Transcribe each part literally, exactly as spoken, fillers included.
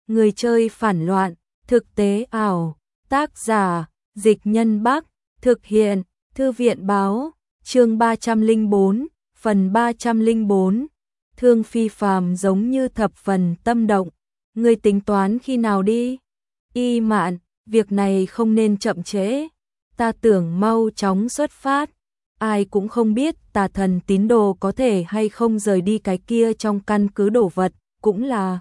Người chơi phản loạn, thực tế ảo, tác giả, Dịch Nhân Bắc, thực hiện, Thư viện báo, chương ba trăm lẻ bốn, phần ba trăm lẻ bốn. Thương Phi Phàm giống như thập phần tâm động, người tính toán khi nào đi? Y Mạn, việc này không nên chậm trễ, ta tưởng mau chóng xuất phát, ai cũng không biết tà thần tín đồ có thể hay không rời đi cái kia trong căn cứ đồ vật, cũng là.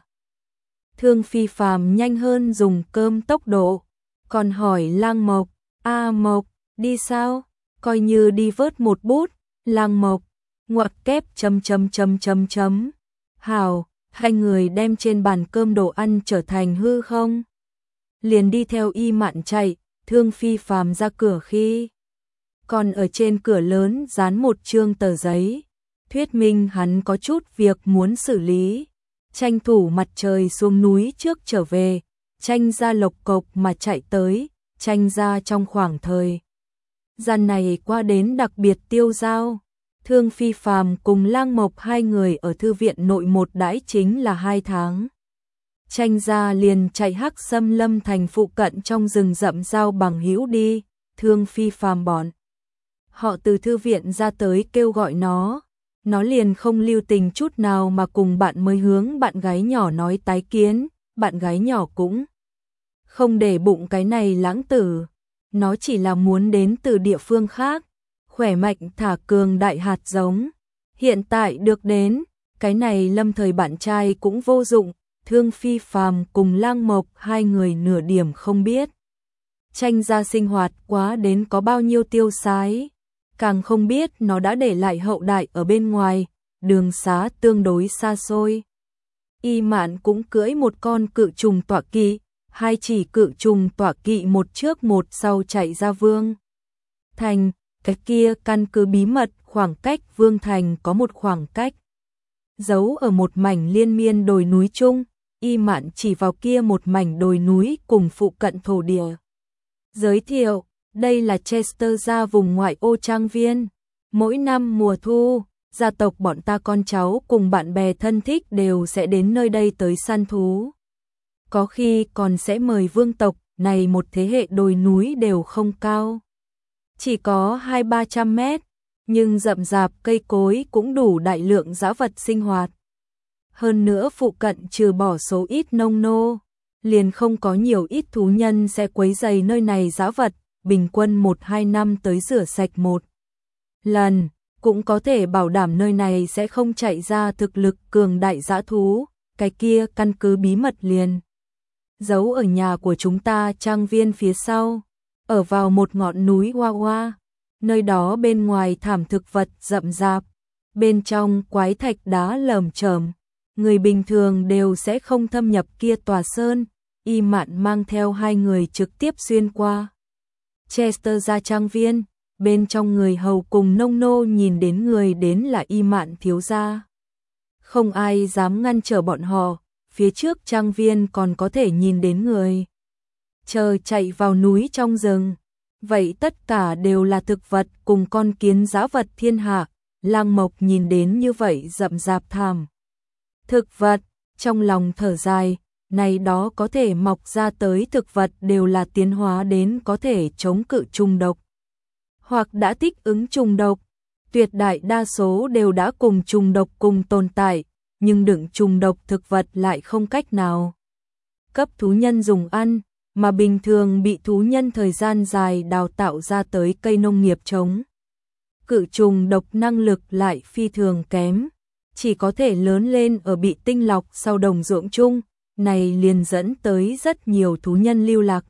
Thương Phi Phàm nhanh hơn dùng cơm tốc độ, còn hỏi Lang Mộc, a Mộc, đi sao? Coi như đi vớt một bút, Lang Mộc, ngoặc kép chấm chấm chấm chấm chấm. Hảo, hai người đem trên bàn cơm đồ ăn trở thành hư không? Liền đi theo Y Mạn chạy, Thương Phi Phàm ra cửa khi còn ở trên cửa lớn dán một chương tờ giấy, thuyết minh hắn có chút việc muốn xử lý, tranh thủ mặt trời xuống núi trước trở về, tranh ra lộc cộc mà chạy tới, tranh ra trong khoảng thời gian này qua đến đặc biệt tiêu dao. Thương Phi Phàm cùng Lang Mộc hai người ở thư viện nội một đãi chính là hai tháng. Tranh ra liền chạy hắc xâm lâm thành phụ cận trong rừng rậm giao bằng hữu đi, Thương Phi Phàm bọn họ từ thư viện ra tới kêu gọi nó, nó liền không lưu tình chút nào mà cùng bạn mới hướng bạn gái nhỏ nói tái kiến, bạn gái nhỏ cũng không để bụng cái này lãng tử, nó chỉ là muốn đến từ địa phương khác, khỏe mạnh thả cường đại hạt giống, hiện tại được đến, cái này lâm thời bạn trai cũng vô dụng. Thương Phi Phàm cùng Lang Mộc hai người nửa điểm không biết. Tranh ra sinh hoạt quá đến có bao nhiêu tiêu sái, càng không biết nó đã để lại hậu đại ở bên ngoài, đường xá tương đối xa xôi. Y Mạn cũng cưỡi một con cự trùng tọa kỵ, hai chỉ cự trùng tọa kỵ một trước một sau chạy ra Vương Thành, cái kia căn cứ bí mật khoảng cách Vương Thành có một khoảng cách. Giấu ở một mảnh liên miên đồi núi chung, Y Mạn chỉ vào kia một mảnh đồi núi cùng phụ cận thổ địa. Giới thiệu, đây là Chester gia vùng ngoại ô trang viên. Mỗi năm mùa thu, gia tộc bọn ta con cháu cùng bạn bè thân thích đều sẽ đến nơi đây tới săn thú. Có khi còn sẽ mời vương tộc, này một thế hệ đồi núi đều không cao. Chỉ có hai ba trăm mét, nhưng rậm rạp cây cối cũng đủ đại lượng dã vật sinh hoạt. Hơn nữa phụ cận trừ bỏ số ít nông nô, liền không có nhiều ít thú nhân sẽ quấy rầy nơi này dã vật, bình quân một hai năm tới rửa sạch một lần, cũng có thể bảo đảm nơi này sẽ không chạy ra thực lực cường đại dã thú, cái kia căn cứ bí mật liền. Giấu ở nhà của chúng ta trang viên phía sau, ở vào một ngọn núi hoa hoa, nơi đó bên ngoài thảm thực vật rậm rạp, bên trong quái thạch đá lởm chởm. Người bình thường đều sẽ không thâm nhập kia tòa sơn, Y Mạn mang theo hai người trực tiếp xuyên qua. Chester ra trang viên, bên trong người hầu cùng nông nô nhìn đến người đến là Y Mạn thiếu gia. Không ai dám ngăn trở bọn họ, phía trước trang viên còn có thể nhìn đến người. Chờ chạy vào núi trong rừng, vậy tất cả đều là thực vật cùng con kiến dã vật thiên hạ, Lang Mộc nhìn đến như vậy rậm rạp thảm. Thực vật, trong lòng thở dài, này đó có thể mọc ra tới thực vật đều là tiến hóa đến có thể chống cự trùng độc. Hoặc đã thích ứng trùng độc, tuyệt đại đa số đều đã cùng trùng độc cùng tồn tại, nhưng đựng trùng độc thực vật lại không cách nào cấp thú nhân dùng ăn, mà bình thường bị thú nhân thời gian dài đào tạo ra tới cây nông nghiệp chống cự trùng độc năng lực lại phi thường kém. Chỉ có thể lớn lên ở bị tinh lọc sau đồng ruộng chung, này liền dẫn tới rất nhiều thú nhân lưu lạc.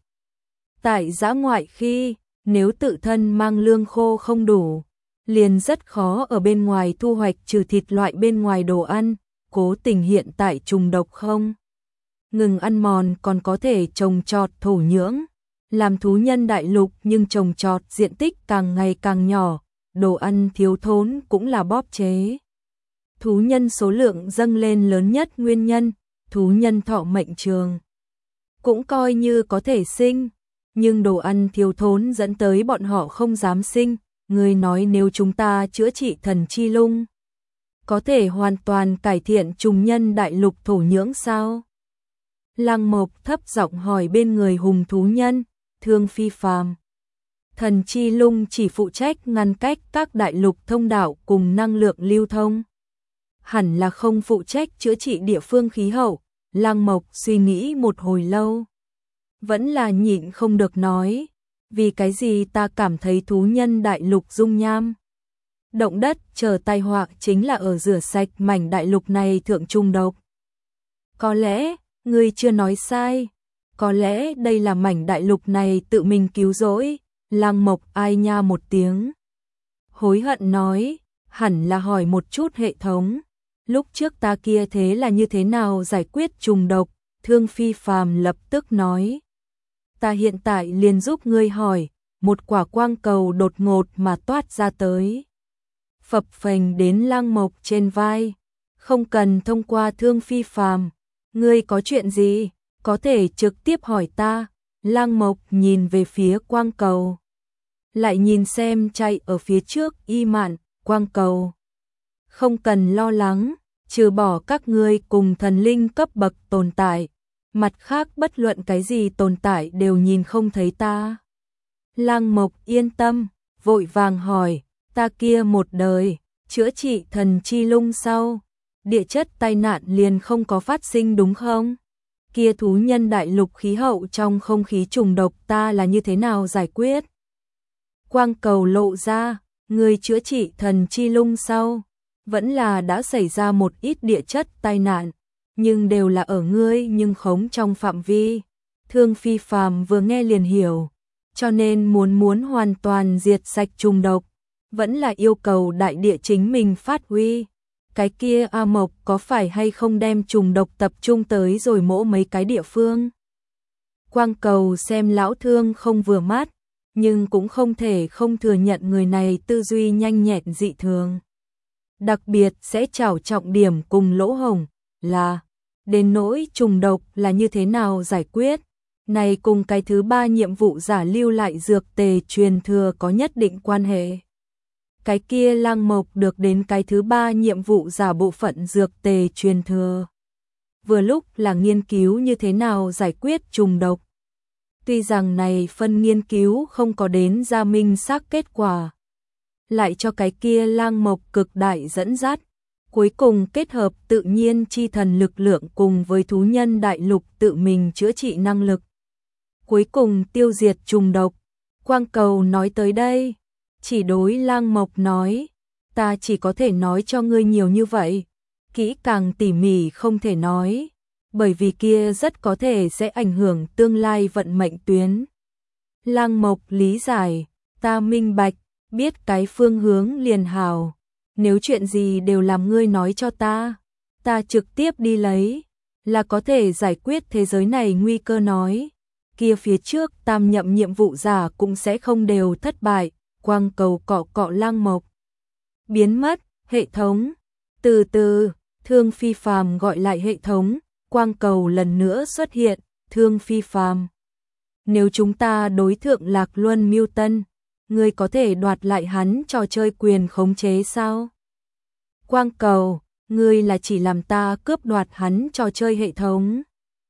Tại dã ngoại khi, nếu tự thân mang lương khô không đủ, liền rất khó ở bên ngoài thu hoạch trừ thịt loại bên ngoài đồ ăn, cố tình hiện tại trùng độc không. Ngừng ăn mòn còn có thể trồng trọt thổ nhưỡng, làm thú nhân đại lục nhưng trồng trọt diện tích càng ngày càng nhỏ, đồ ăn thiếu thốn cũng là bóp chế. Thú nhân số lượng dâng lên lớn nhất nguyên nhân, thú nhân thọ mệnh trường cũng coi như có thể sinh, nhưng đồ ăn thiếu thốn dẫn tới bọn họ không dám sinh. Người nói nếu chúng ta chữa trị thần chi lung, có thể hoàn toàn cải thiện trùng nhân đại lục thổ nhưỡng sao? Lăng Mộc thấp giọng hỏi bên người hùng thú nhân, Thương Phi Phàm. Thần Chi Lung chỉ phụ trách ngăn cách các đại lục thông đạo cùng năng lượng lưu thông. Hẳn là không phụ trách chữa trị địa phương khí hậu. Lăng Mộc suy nghĩ một hồi lâu. Vẫn là nhịn không được nói. Vì cái gì ta cảm thấy thú nhân đại lục dung nham. Động đất chờ tai họa chính là ở rửa sạch mảnh đại lục này thượng trung độc. Có lẽ, ngươi chưa nói sai. Có lẽ đây là mảnh đại lục này tự mình cứu rỗi. Lăng Mộc ai nha một tiếng. Hối hận nói, hẳn là hỏi một chút hệ thống. Lúc trước ta kia thế là như thế nào giải quyết trùng độc? Thương Phi Phàm lập tức nói. Ta hiện tại liền giúp ngươi hỏi, một quả quang cầu đột ngột mà toát ra tới. Phập phềnh đến Lăng Mộc trên vai. Không cần thông qua Thương Phi Phàm. Ngươi có chuyện gì? Có thể trực tiếp hỏi ta. Lăng Mộc nhìn về phía quang cầu. Lại nhìn xem chạy ở phía trước Y Mạn, quang cầu. Không cần lo lắng, trừ bỏ các ngươi cùng thần linh cấp bậc tồn tại. Mặt khác bất luận cái gì tồn tại đều nhìn không thấy ta. Lăng Mộc yên tâm, vội vàng hỏi, ta kia một đời, chữa trị thần chi lung sau. Địa chất tai nạn liền không có phát sinh đúng không? Kia thú nhân đại lục khí hậu trong không khí trùng độc ta là như thế nào giải quyết? Quang cầu lộ ra, người chữa trị thần chi lung sau, vẫn là đã xảy ra một ít địa chất tai nạn, nhưng đều là ở ngươi nhưng khống trong phạm vi. Thương Phi Phàm vừa nghe liền hiểu, cho nên muốn muốn hoàn toàn diệt sạch trùng độc, vẫn là yêu cầu đại địa chính mình phát huy. Cái kia A Mộc có phải hay không đem trùng độc tập trung tới rồi mỗ mấy cái địa phương? Quang cầu xem lão Thương không vừa mắt, nhưng cũng không thể không thừa nhận người này tư duy nhanh nhẹn dị thường. Đặc biệt sẽ trảo trọng điểm cùng lỗ hổng là đến nỗi trùng độc là như thế nào giải quyết. Này cùng cái thứ ba nhiệm vụ giả lưu lại dược tề truyền thừa có nhất định quan hệ. Cái kia Lăng Mộc được đến cái thứ ba nhiệm vụ giả bộ phận dược tề truyền thừa. Vừa lúc là nghiên cứu như thế nào giải quyết trùng độc. Tuy rằng này phân nghiên cứu không có đến ra minh xác kết quả, lại cho cái kia Lăng Mộc cực đại dẫn dắt, cuối cùng kết hợp tự nhiên chi thần lực lượng cùng với thú nhân đại lục tự mình chữa trị năng lực. Cuối cùng tiêu diệt trùng độc. Quang cầu nói tới đây, chỉ đối Lăng Mộc nói, ta chỉ có thể nói cho ngươi nhiều như vậy, kỹ càng tỉ mỉ không thể nói. Bởi vì kia rất có thể sẽ ảnh hưởng tương lai vận mệnh tuyến. Lăng Mộc lý giải, ta minh bạch, biết cái phương hướng liền hào. Nếu chuyện gì đều làm ngươi nói cho ta, ta trực tiếp đi lấy, là có thể giải quyết thế giới này nguy cơ nói. Kia phía trước tam nhậm nhiệm vụ giả cũng sẽ không đều thất bại. Quang cầu cọ cọ Lăng Mộc. Biến mất, hệ thống. Từ từ, Thương Phi Phàm gọi lại hệ thống. Quang cầu lần nữa xuất hiện, Thương Phi Phàm. Nếu chúng ta đối thượng Lạc Luân Miêu Tân, ngươi có thể đoạt lại hắn trò chơi quyền khống chế sao? Quang cầu, ngươi là chỉ làm ta cướp đoạt hắn trò chơi hệ thống.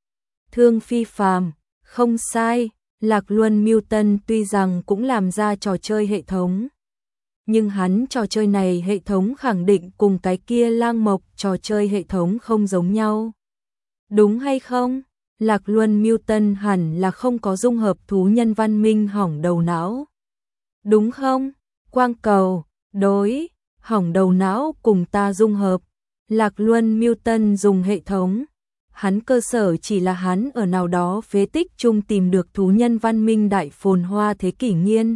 Thương Phi Phàm, không sai, Lạc Luân Miêu Tân tuy rằng cũng làm ra trò chơi hệ thống, nhưng hắn trò chơi này hệ thống khẳng định cùng cái kia Lăng Mộc trò chơi hệ thống không giống nhau. Đúng hay không? Lạc Luân Miêu Tân hẳn là không có dung hợp thú nhân văn minh hỏng đầu não. Đúng không? Quang cầu, đối, hỏng đầu não cùng ta dung hợp. Lạc Luân Miêu Tân dùng hệ thống. Hắn cơ sở chỉ là hắn ở nào đó phế tích chung tìm được thú nhân văn minh đại phồn hoa thế kỷ nghiên.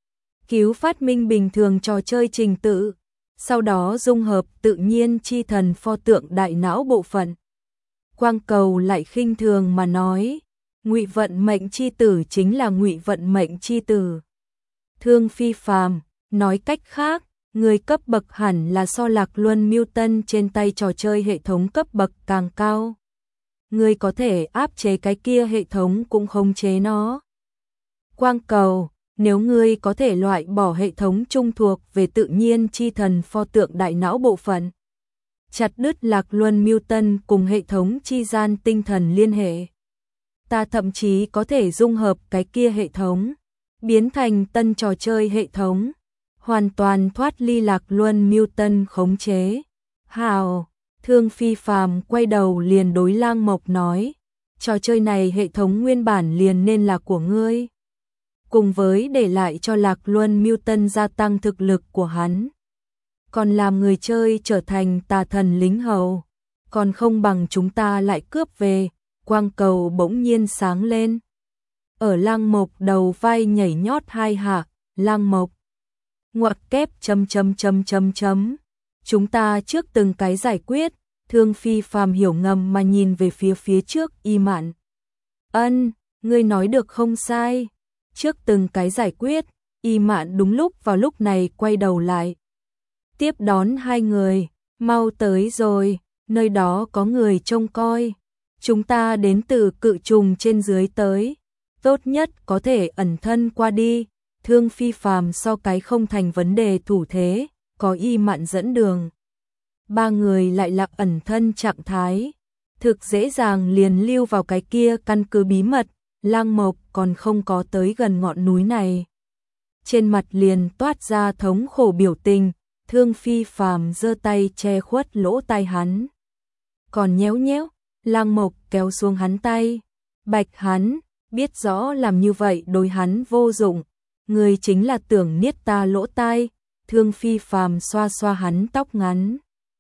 Cứu phát minh bình thường trò chơi trình tự. Sau đó dung hợp tự nhiên chi thần pho tượng đại não bộ phận. Quang cầu lại khinh thường mà nói, Ngụy vận mệnh chi tử chính là Ngụy vận mệnh chi tử. Thương Phi Phàm, nói cách khác, người cấp bậc hẳn là so Lạc Luân Miêu Tân trên tay trò chơi hệ thống cấp bậc càng cao. Người có thể áp chế cái kia hệ thống cũng không chế nó. Quang cầu, nếu ngươi có thể loại bỏ hệ thống trung thuộc về tự nhiên chi thần pho tượng đại não bộ phận, chặt đứt Lạc Luân Miêu Tân cùng hệ thống chi gian tinh thần liên hệ, ta thậm chí có thể dung hợp cái kia hệ thống, biến thành tân trò chơi hệ thống, hoàn toàn thoát ly Lạc Luân Newton khống chế. Hào, Thương Phi Phàm quay đầu liền đối Lang Mộc nói, trò chơi này hệ thống nguyên bản liền nên là của ngươi. Cùng với để lại cho Lạc Luân Newton gia tăng thực lực của hắn, còn làm người chơi trở thành tà thần lính hầu, còn không bằng chúng ta lại cướp về. Quang cầu bỗng nhiên sáng lên. Ở Lang Mộc đầu vai nhảy nhót hai hạ, Lang Mộc ngoặc kép chấm chấm chấm chấm chấm. Chúng ta trước từng cái giải quyết. Thương Phi Phàm hiểu ngầm mà nhìn về phía phía trước Y Mạn. Ân, ngươi nói được không sai. Trước từng cái giải quyết, Y Mạn đúng lúc vào lúc này quay đầu lại. Tiếp đón hai người, mau tới rồi, nơi đó có người trông coi. Chúng ta đến từ cự trùng trên dưới tới, tốt nhất có thể ẩn thân qua đi. Thương Phi Phàm so cái không thành vấn đề thủ thế, có Y Mạn dẫn đường. Ba người lại là ẩn thân trạng thái, thực dễ dàng liền lưu vào cái kia căn cứ bí mật. Lang Mộc còn không có tới gần ngọn núi này, trên mặt liền toát ra thống khổ biểu tình. Thương Phi Phàm giơ tay che khuất lỗ tai hắn, còn nhéo nhéo. Lang Mộc kéo xuống hắn tay, bạch hắn, biết rõ làm như vậy đối hắn vô dụng, người chính là tưởng niết ta lỗ tai. Thương Phi Phàm xoa xoa hắn tóc ngắn,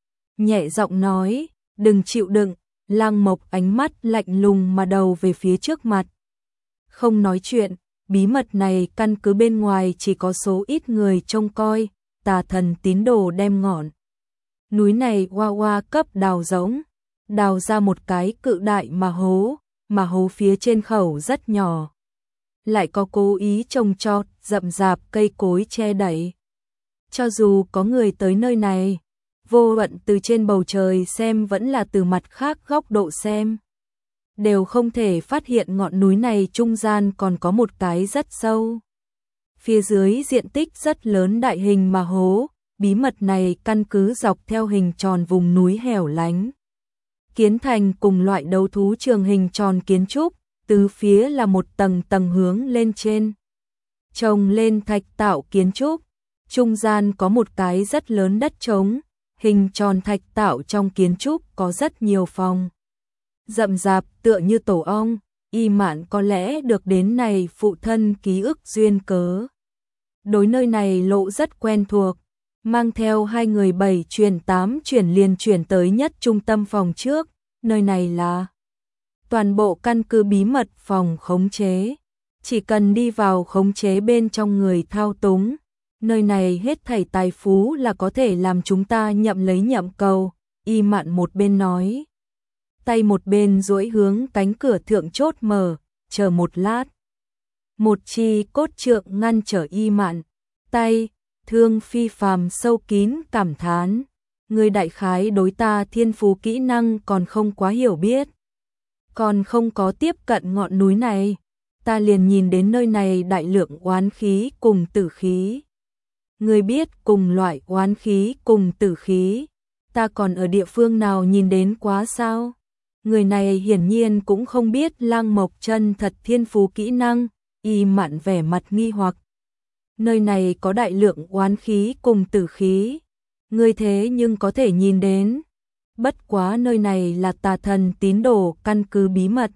nhẹ giọng nói, đừng chịu đựng. Lang Mộc ánh mắt lạnh lùng mà đầu về phía trước mặt, không nói chuyện. Bí mật này căn cứ bên ngoài chỉ có số ít người trông coi, tà thần tín đồ đem ngọn núi này hoa hoa cấp đào rỗng, đào ra một cái cự đại mà hố, mà hố phía trên khẩu rất nhỏ, lại có cố ý trồng trọt rậm rạp cây cối che đậy. Cho dù có người tới nơi này, vô luận từ trên bầu trời xem vẫn là từ mặt khác góc độ xem, đều không thể phát hiện ngọn núi này trung gian còn có một cái rất sâu, phía dưới diện tích rất lớn đại hình mà hố. Bí mật này căn cứ dọc theo hình tròn vùng núi hẻo lánh, kiến thành cùng loại đấu thú trường hình tròn kiến trúc, tứ phía là một tầng tầng hướng lên trên, trồng lên thạch tạo kiến trúc, trung gian có một cái rất lớn đất trống, hình tròn thạch tạo trong kiến trúc có rất nhiều phòng, rậm rạp tựa như tổ ong. Y Mạn có lẽ được đến này phụ thân ký ức duyên cớ, đối nơi này lộ rất quen thuộc, mang theo hai người bảy chuyển tám chuyển liền chuyển tới nhất trung tâm phòng trước. Nơi này là toàn bộ căn cứ bí mật phòng khống chế, chỉ cần đi vào khống chế bên trong người thao túng, nơi này hết thảy tài phú là có thể làm chúng ta nhậm lấy nhậm cầu. Y Mạn một bên nói, tay một bên duỗi hướng cánh cửa thượng chốt mở, chờ một lát. Một chi cốt trượng ngăn trở Y Mạn tay. Thương Phi Phàm sâu kín cảm thán, người đại khái đối ta thiên phú kỹ năng còn không quá hiểu biết, còn không có tiếp cận ngọn núi này, ta liền nhìn đến nơi này đại lượng oán khí cùng tử khí. Người biết cùng loại oán khí cùng tử khí, ta còn ở địa phương nào nhìn đến quá sao? Người này hiển nhiên cũng không biết Lang Mộc chân thật thiên phú kỹ năng. Y Mạn vẻ mặt nghi hoặc, nơi này có đại lượng oán khí cùng tử khí, ngươi thế nhưng có thể nhìn đến. Bất quá nơi này là tà thần tín đồ căn cứ bí mật,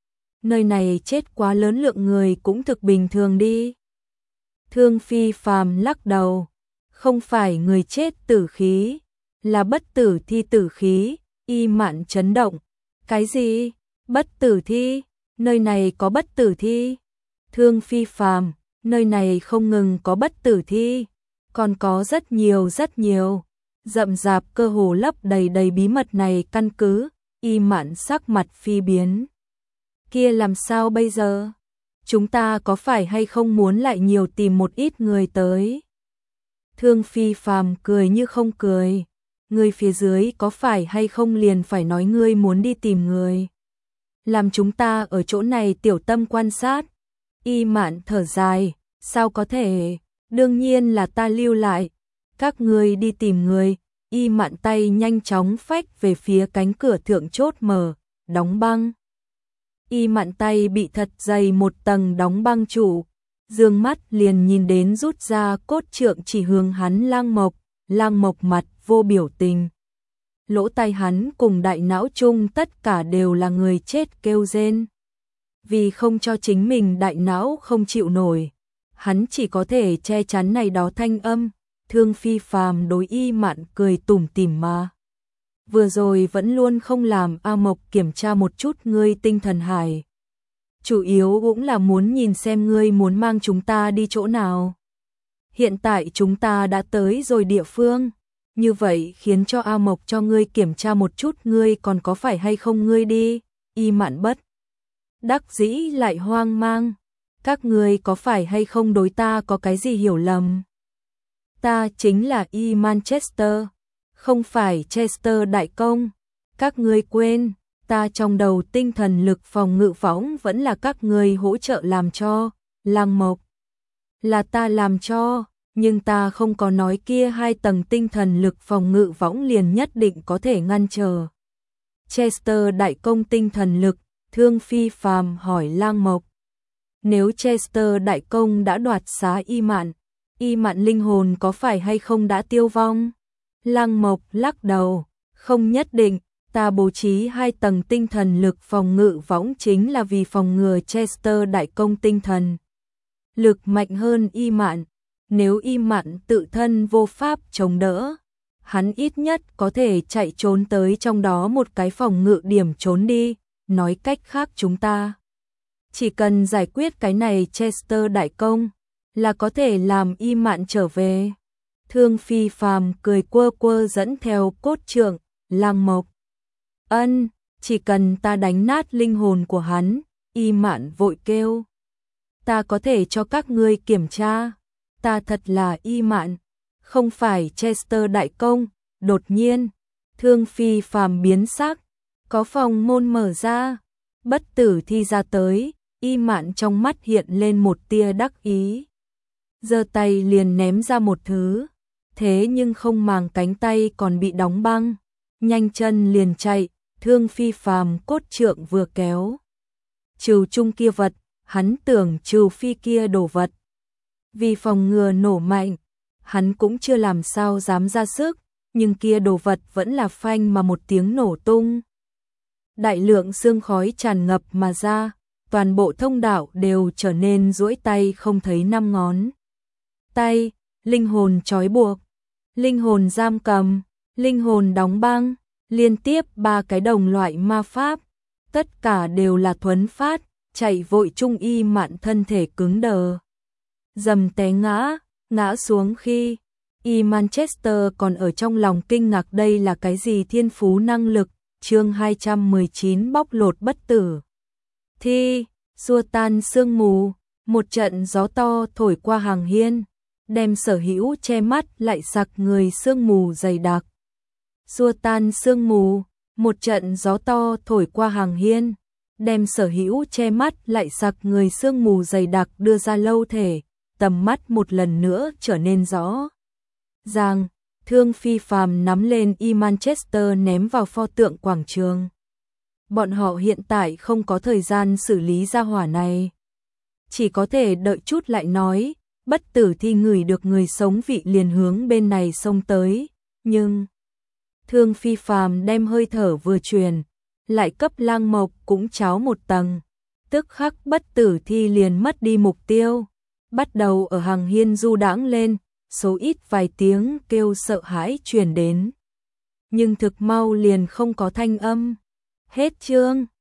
nơi này chết quá lớn lượng người cũng thực bình thường đi. Thương Phi Phàm lắc đầu, không phải người chết tử khí, là bất tử thi tử khí. Y Mạn chấn động, cái gì? Bất tử thi? Nơi này có bất tử thi? Thương Phi Phàm, nơi này không ngừng có bất tử thi, còn có rất nhiều rất nhiều, rậm rạp cơ hồ lấp đầy đầy bí mật này căn cứ. Y Mạn sắc mặt phi biến, kia làm sao bây giờ? Chúng ta có phải hay không muốn lại nhiều tìm một ít người tới? Thương Phi Phàm cười như không cười, người phía dưới có phải hay không liền phải nói ngươi muốn đi tìm người, làm chúng ta ở chỗ này tiểu tâm quan sát. Y Mạn thở dài, sao có thể, đương nhiên là ta lưu lại, các ngươi đi tìm người. Y Mạn tay nhanh chóng phách về phía cánh cửa thượng chốt mở, đóng băng. Y Mạn tay bị thật dày một tầng đóng băng trụ, dương mắt liền nhìn đến rút ra cốt trượng chỉ hướng hắn Lang Mộc, Lang Mộc mặt vô biểu tình. Lỗ tai hắn cùng đại não chung tất cả đều là người chết kêu rên. Vì không cho chính mình đại não không chịu nổi, hắn chỉ có thể che chắn này đó thanh âm. Thương Phi Phàm đối Y Mạn cười tủm tỉm mà. Vừa rồi vẫn luôn không làm A Mộc kiểm tra một chút ngươi tinh thần hải. Chủ yếu cũng là muốn nhìn xem ngươi muốn mang chúng ta đi chỗ nào. Hiện tại chúng ta đã tới rồi địa phương. Như vậy khiến cho A Mộc cho ngươi kiểm tra một chút ngươi còn có phải hay không ngươi đi. Y Mạn bất đắc dĩ lại hoang mang. Các ngươi có phải hay không đối ta có cái gì hiểu lầm? Ta chính là Y Manchester, không phải Chester đại công. Các ngươi quên, ta trong đầu tinh thần lực phòng ngự võng vẫn là các ngươi hỗ trợ làm cho. Lang Mộc, là ta làm cho, nhưng ta không có nói kia hai tầng tinh thần lực phòng ngự võng liền nhất định có thể ngăn trở Chester đại công tinh thần lực. Thương Phi Phàm hỏi Lang Mộc, nếu Chester đại công đã đoạt xá Y Mạn, Y Mạn linh hồn có phải hay không đã tiêu vong? Lang Mộc lắc đầu, không nhất định, ta bố trí hai tầng tinh thần lực phòng ngự võng chính là vì phòng ngừa Chester đại công tinh thần lực mạnh hơn Y Mạn. Nếu Y Mạn tự thân vô pháp chống đỡ, hắn ít nhất có thể chạy trốn tới trong đó một cái phòng ngự điểm trốn đi. Nói cách khác chúng ta chỉ cần giải quyết cái này Chester đại công là có thể làm Y Mạn trở về. Thương Phi Phàm cười quơ quơ dẫn theo cốt trượng. Lang Mộc, ân, chỉ cần ta đánh nát linh hồn của hắn. Y Mạn vội kêu, ta có thể cho các ngươi kiểm tra. Ta thật là Y Mạn, không phải Chester đại công. Đột nhiên Thương Phi Phàm biến sắc, có phòng môn mở ra, bất tử thi ra tới. Y Mạn trong mắt hiện lên một tia đắc ý, giơ tay liền ném ra một thứ, thế nhưng không màng cánh tay còn bị đóng băng, nhanh chân liền chạy. Thương Phi Phàm cốt trượng vừa kéo trừ chung kia vật, hắn tưởng trừ phi kia đổ vật. Vì phòng ngừa nổ mạnh, hắn cũng chưa làm sao dám ra sức, nhưng kia đồ vật vẫn là phanh mà một tiếng nổ tung. Đại lượng sương khói tràn ngập mà ra, toàn bộ thông đạo đều trở nên duỗi tay không thấy năm ngón tay. Linh hồn trói buộc, linh hồn giam cầm, linh hồn đóng băng, liên tiếp ba cái đồng loại ma pháp, tất cả đều là thuấn phát. Chạy vội chung Y Mạn thân thể cứng đờ, dầm té ngã. Ngã xuống khi Y Manchester còn ở trong lòng kinh ngạc đây là cái gì thiên phú năng lực. Chương hai trăm mười chín bóc lột bất tử thi, xua tan sương mù. Một trận gió to thổi qua hàng hiên, đem sở hữu che mắt lại sặc người sương mù dày đặc. Xua tan sương mù, một trận gió to thổi qua hàng hiên, đem sở hữu che mắt lại sặc người sương mù dày đặc đưa ra lâu thể. Tầm mắt một lần nữa trở nên rõ ràng. Thương Phi Phàm nắm lên Y Manchester ném vào pho tượng quảng trường. Bọn họ hiện tại không có thời gian xử lý gia hỏa này, chỉ có thể đợi chút lại nói. Bất tử thi ngửi được người sống vị liền hướng bên này xông tới, nhưng Thương Phi Phàm đem hơi thở vừa truyền, lại cấp Lang Mộc cũng cháo một tầng, tức khắc bất tử thi liền mất đi mục tiêu, bắt đầu ở hàng hiên du đãng lên. Số ít vài tiếng kêu sợ hãi truyền đến, nhưng thực mau liền không có thanh âm. Hết chương.